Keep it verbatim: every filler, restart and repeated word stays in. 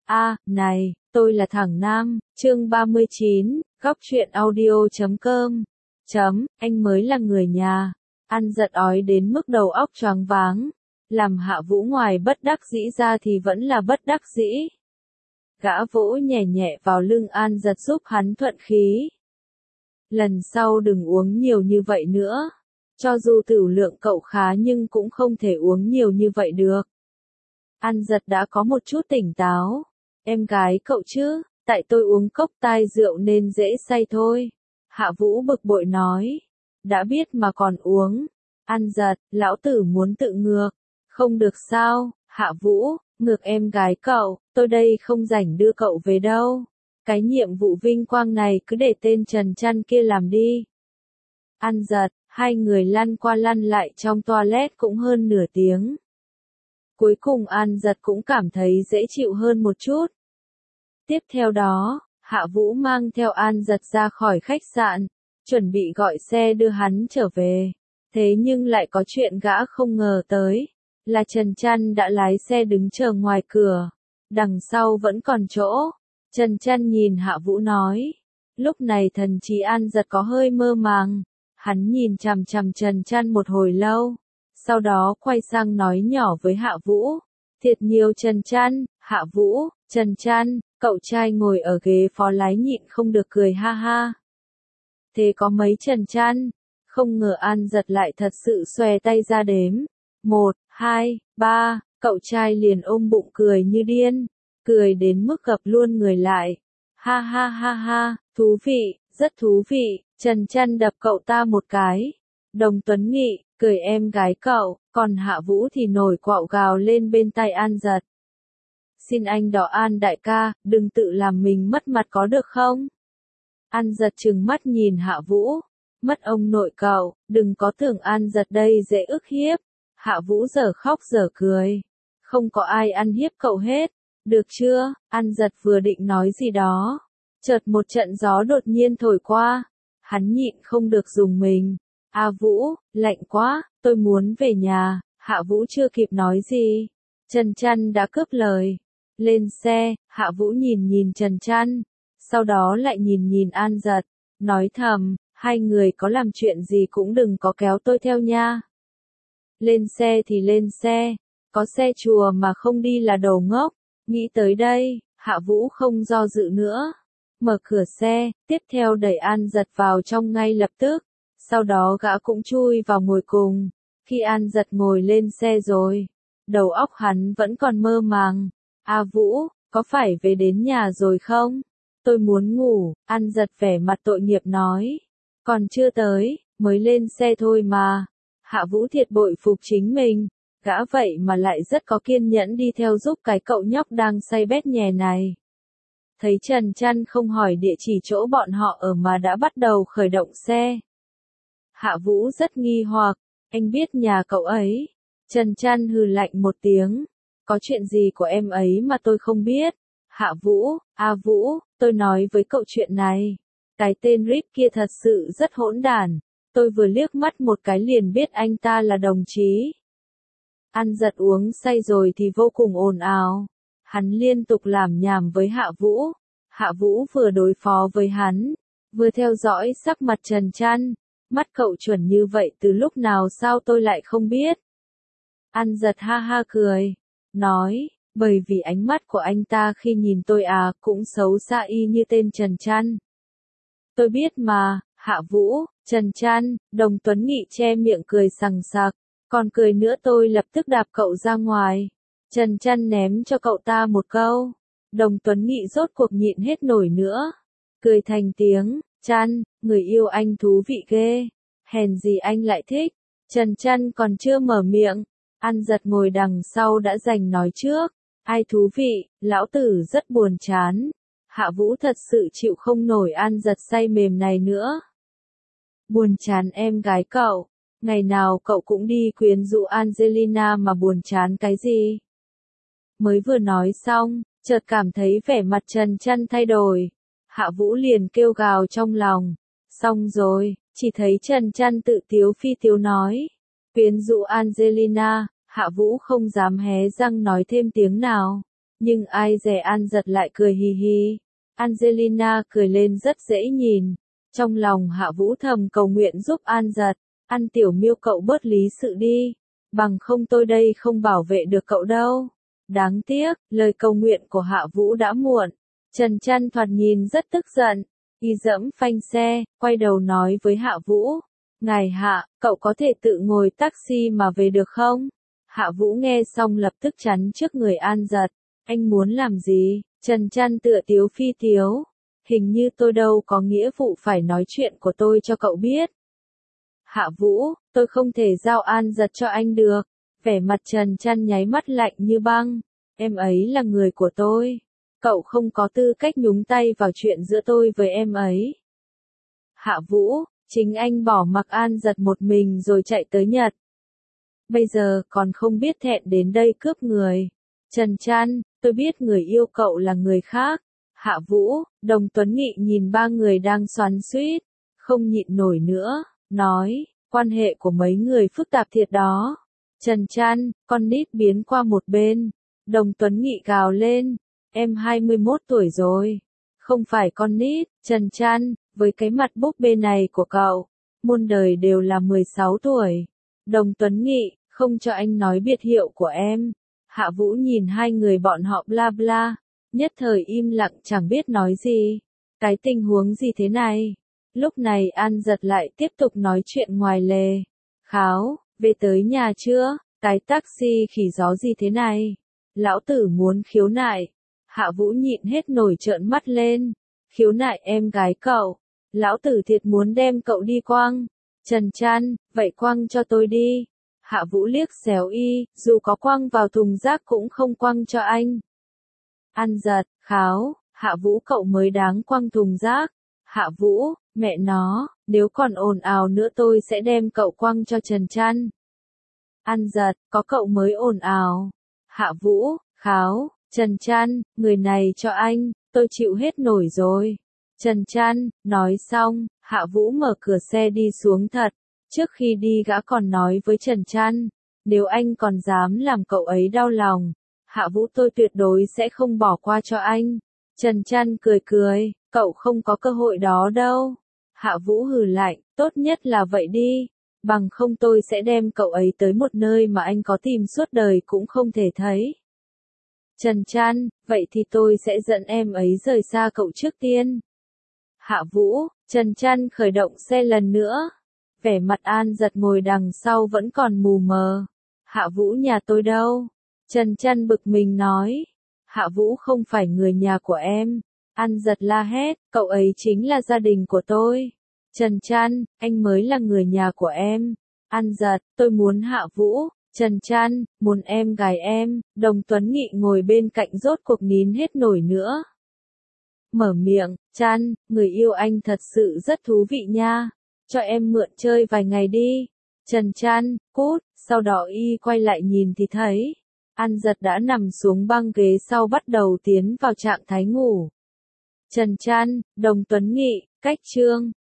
A, này, tôi là thằng Nam, chương ba mươi chín, góc truyện audio chấm com. Chấm, anh mới là người nhà. Ăn giật ói đến mức đầu óc choáng váng. Làm Hạ Vũ ngoài bất đắc dĩ ra thì vẫn là bất đắc dĩ. Gã vỗ nhẹ nhẹ vào lưng An giật giúp hắn thuận khí. Lần sau đừng uống nhiều như vậy nữa. Cho dù tửu lượng cậu khá nhưng cũng không thể uống nhiều như vậy được. An giật đã có một chút tỉnh táo. Em gái cậu chứ, tại tôi uống cốc tai rượu nên dễ say thôi. Hạ Vũ bực bội nói. Đã biết mà còn uống. An giật, lão tử muốn tự ngược. Không được sao, Hạ Vũ, ngược em gái cậu, tôi đây không rảnh đưa cậu về đâu. Cái nhiệm vụ vinh quang này cứ để tên Trần Trăn kia làm đi. An giật, hai người lăn qua lăn lại trong toilet cũng hơn nửa tiếng. Cuối cùng An giật cũng cảm thấy dễ chịu hơn một chút. Tiếp theo đó, Hạ Vũ mang theo An giật ra khỏi khách sạn, chuẩn bị gọi xe đưa hắn trở về. Thế nhưng lại có chuyện gã không ngờ tới, là Trần Trăn đã lái xe đứng chờ ngoài cửa. Đằng sau vẫn còn chỗ. Trần Trăn nhìn Hạ Vũ nói. Lúc này thần trí An giật có hơi mơ màng. Hắn nhìn chằm chằm Trần Trăn một hồi lâu. Sau đó quay sang nói nhỏ với Hạ Vũ. Thiệt nhiều Trần Trăn, Hạ Vũ, Trần Trăn, cậu trai ngồi ở ghế phó lái nhịn không được cười ha ha. Thế có mấy Trần Trăn? Không ngờ An giật lại thật sự xòe tay ra đếm. Một, hai, ba, cậu trai liền ôm bụng cười như điên. Cười đến mức gập luôn người lại. Ha ha ha ha, thú vị, rất thú vị. Trần Trăn đập cậu ta một cái. Đồng Tuấn Nghị, cười em gái cậu, còn Hạ Vũ thì nổi quạo gào lên bên tai An giật. Xin anh đỏ An đại ca, đừng tự làm mình mất mặt có được không? An giật trừng mắt nhìn Hạ Vũ. Mất ông nội cậu, đừng có tưởng An giật đây dễ ức hiếp. Hạ Vũ giờ khóc giờ cười. Không có ai ăn hiếp cậu hết. Được chưa? An giật vừa định nói gì đó. Chợt một trận gió đột nhiên thổi qua. Hắn nhịn không được dùng mình. A Vũ, lạnh quá, tôi muốn về nhà. Hạ Vũ chưa kịp nói gì. Trần Trăn đã cướp lời. Lên xe, Hạ Vũ nhìn nhìn Trần Trăn. Sau đó lại nhìn nhìn An giật. Nói thầm, hai người có làm chuyện gì cũng đừng có kéo tôi theo nha. Lên xe thì lên xe. Có xe chùa mà không đi là đồ ngốc. Nghĩ tới đây, Hạ Vũ không do dự nữa. Mở cửa xe, tiếp theo đẩy An giật vào trong ngay lập tức. Sau đó gã cũng chui vào ngồi cùng. Khi An giật ngồi lên xe rồi, đầu óc hắn vẫn còn mơ màng. A Vũ, có phải về đến nhà rồi không? Tôi muốn ngủ, An giật vẻ mặt tội nghiệp nói. Còn chưa tới, mới lên xe thôi mà. Hạ Vũ thiệt bội phục chính mình. Gã vậy mà lại rất có kiên nhẫn đi theo giúp cái cậu nhóc đang say bét nhè này. Thấy Trần Trăn không hỏi địa chỉ chỗ bọn họ ở mà đã bắt đầu khởi động xe. Hạ Vũ rất nghi hoặc, anh biết nhà cậu ấy. Trần Trăn hừ lạnh một tiếng. Có chuyện gì của em ấy mà tôi không biết? Hạ Vũ, A Vũ, tôi nói với cậu chuyện này. Cái tên Rip kia thật sự rất hỗn đản. Tôi vừa liếc mắt một cái liền biết anh ta là đồng chí. An giật uống say rồi thì vô cùng ồn ào. Hắn liên tục làm nhảm với Hạ Vũ. Hạ Vũ vừa đối phó với hắn, vừa theo dõi sắc mặt Trần Trăn. Mắt cậu chuẩn như vậy từ lúc nào sao tôi lại không biết? An giật ha ha cười. Nói, bởi vì ánh mắt của anh ta khi nhìn tôi à cũng xấu xa y như tên Trần Trăn. Tôi biết mà, Hạ Vũ, Trần Trăn, Đồng Tuấn Nghị che miệng cười sằng sặc. Còn cười nữa tôi lập tức đạp cậu ra ngoài. Trần Trăn ném cho cậu ta một câu. Đồng Tuấn Nghị rốt cuộc nhịn hết nổi nữa. Cười thành tiếng, Trăn, người yêu anh thú vị ghê. Hèn gì anh lại thích. Trần Trăn còn chưa mở miệng. An giật ngồi đằng sau đã giành nói trước. Ai thú vị, lão tử rất buồn chán. Hạ Vũ thật sự chịu không nổi An giật say mềm này nữa. Buồn chán em gái cậu. Ngày nào cậu cũng đi quyến rũ Angelina mà buồn chán cái gì? Mới vừa nói xong, chợt cảm thấy vẻ mặt Trần Trăn thay đổi. Hạ Vũ liền kêu gào trong lòng. Xong rồi, chỉ thấy Trần Trăn tự tiếu phi tiếu nói. Quyến rũ Angelina, Hạ Vũ không dám hé răng nói thêm tiếng nào. Nhưng ai dè An Giật lại cười hì hì. Angelina cười lên rất dễ nhìn. Trong lòng Hạ Vũ thầm cầu nguyện giúp An Giật. An tiểu miêu cậu bớt lý sự đi. Bằng không tôi đây không bảo vệ được cậu đâu. Đáng tiếc, lời cầu nguyện của Hạ Vũ đã muộn. Trần Trăn thoạt nhìn rất tức giận. Y dẫm phanh xe, quay đầu nói với Hạ Vũ. Ngài Hạ, cậu có thể tự ngồi taxi mà về được không? Hạ Vũ nghe xong lập tức chắn trước người An Giật. Anh muốn làm gì? Trần Trăn tựa tiếu phi tiếu. Hình như tôi đâu có nghĩa vụ phải nói chuyện của tôi cho cậu biết. Hạ Vũ, tôi không thể giao An Giật cho anh được. Vẻ mặt Trần Trăn nháy mắt lạnh như băng. Em ấy là người của tôi. Cậu không có tư cách nhúng tay vào chuyện giữa tôi với em ấy. Hạ Vũ, chính anh bỏ mặc An Giật một mình rồi chạy tới Nhật. Bây giờ còn không biết thẹn đến đây cướp người. Trần Trăn, tôi biết người yêu cậu là người khác. Hạ Vũ, Đồng Tuấn Nghị nhìn ba người đang xoắn xuýt, không nhịn nổi nữa, nói, quan hệ của mấy người phức tạp thiệt đó. Trần Trăn, con nít biến qua một bên. Đồng Tuấn Nghị gào lên, em hai mươi mốt tuổi rồi, không phải con nít. Trần Trăn, với cái mặt búp bê này của cậu, muôn đời đều là mười sáu tuổi. Đồng Tuấn Nghị, không cho anh nói biệt hiệu của em. Hạ Vũ nhìn hai người bọn họ bla bla, nhất thời im lặng chẳng biết nói gì. Cái tình huống gì thế này? Lúc này An Giật lại tiếp tục nói chuyện ngoài lề. Kháo, về tới nhà chưa? Cái taxi khỉ gió gì thế này? Lão tử muốn khiếu nại. Hạ Vũ nhịn hết nổi trợn mắt lên. Khiếu nại em gái cậu. Lão tử thiệt muốn đem cậu đi quăng. Trần Trăn, vậy quăng cho tôi đi. Hạ Vũ liếc xéo y, dù có quăng vào thùng rác cũng không quăng cho anh. An Giật, kháo, Hạ Vũ cậu mới đáng quăng thùng rác. Hạ Vũ, mẹ nó, nếu còn ồn ào nữa tôi sẽ đem cậu quăng cho Trần Trăn. An Giật, có cậu mới ồn ào. Hạ Vũ, kháo, Trần Trăn, người này cho anh, tôi chịu hết nổi rồi. Trần Trăn, nói xong, Hạ Vũ mở cửa xe đi xuống thật. Trước khi đi gã còn nói với Trần Trăn, nếu anh còn dám làm cậu ấy đau lòng, Hạ Vũ tôi tuyệt đối sẽ không bỏ qua cho anh. Trần Trăn cười cười, cậu không có cơ hội đó đâu. Hạ Vũ hừ lạnh, tốt nhất là vậy đi, bằng không tôi sẽ đem cậu ấy tới một nơi mà anh có tìm suốt đời cũng không thể thấy. Trần Trăn, vậy thì tôi sẽ dẫn em ấy rời xa cậu trước tiên. Hạ Vũ, Trần Trăn khởi động xe lần nữa. Vẻ mặt An Giật ngồi đằng sau vẫn còn mù mờ. Hạ Vũ nhà tôi đâu? Trần Trăn bực mình nói. Hạ Vũ không phải người nhà của em. An Giật la hét, cậu ấy chính là gia đình của tôi. Trần Trăn, anh mới là người nhà của em. An Giật, tôi muốn Hạ Vũ. Trần Trăn, muốn em gái em. Đồng Tuấn Nghị ngồi bên cạnh rốt cuộc nín hết nổi nữa. Mở miệng, Trăn, người yêu anh thật sự rất thú vị nha. Cho em mượn chơi vài ngày đi. Trần Trăn, cút, sau đó y quay lại nhìn thì thấy. An Giật đã nằm xuống băng ghế sau bắt đầu tiến vào trạng thái ngủ. Trần Trăn, Đồng Tuấn Nghị, cách chương.